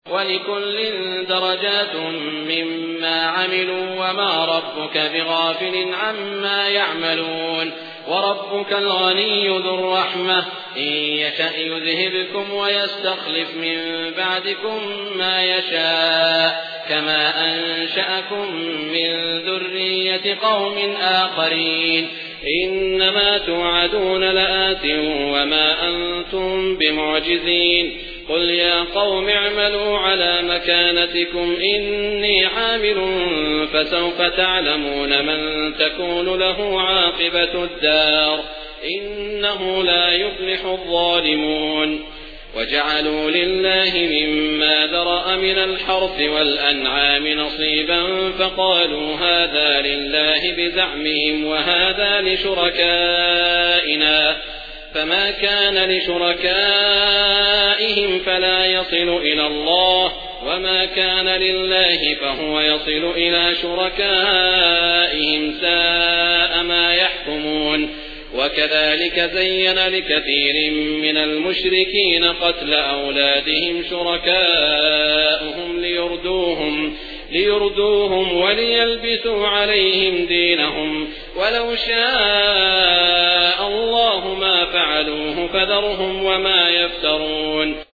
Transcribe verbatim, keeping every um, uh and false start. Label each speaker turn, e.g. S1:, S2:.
S1: وَلِكُلٍّ دَرَجَاتٌ مِّمَّا عَمِلُوا وَمَا رَبُّكَ بِغَافِلٍ عَمَّا يَعْمَلُونَ وَرَبُّكَ الْغَنِيُّ ذُو الرَّحْمَةِ إِن يَشَأْ يُذْهِبْكُمْ وَيَسْتَخْلِفْ مِن بَعْدِكُم مَّا يَشَاءُ كَمَا أَنشَأَكُم مِّن ذُرِّيَّةِ قَوْمٍ آخَرِينَ إِنَّمَا تُوعَدُونَ لَآتٍ وَمَا أَنتُم بِمُعْجِزِينَ قُلْ يَا قَوْمِ اعْمَلُوا عَلَىٰ مَكَانَتِكُمْ إِنِّي عَامِلٌ فَسَوْفَ تَعْلَمُونَ مَن تَكُونُ لَهُ عَاقِبَةُ الدَّارِ إِنَّهُ لَا يُفْلِحُ الظَّالِمُونَ وَجَعَلُوا لِلَّهِ مِمَّا ذَرَأَ مِنَ الْحَرْثِ وَالْأَنْعَامِ نَصِيبًا فَقَالُوا هَٰذَا لِلَّهِ بِزَعْمِهِمْ وَهَٰذَا لِشُرَكَائِنَا فَمَا كَانَ لِشُرَكَائِهِمْ فَلَا يَصِلُ إِلَى اللَّهِ وَمَا كَانَ لِلَّهِ فَهُوَ يَصِلُ إِلَىٰ شُرَكَائِهِمْ سَاءَ مَا يَحْكُمُونَ وَكَذَٰلِكَ زَيَّنَ لِكَثِيرٍ مِّنَ الْمُشْرِكِينَ قَتْلَ أَوْلَادِهِمْ شُرَكَاؤُهُمْ لِيُرْدُوهُمْ ليردوهم وليلبسوا عليهم دينهم ولو شاء الله ما فعلوه فذرهم وما يفترون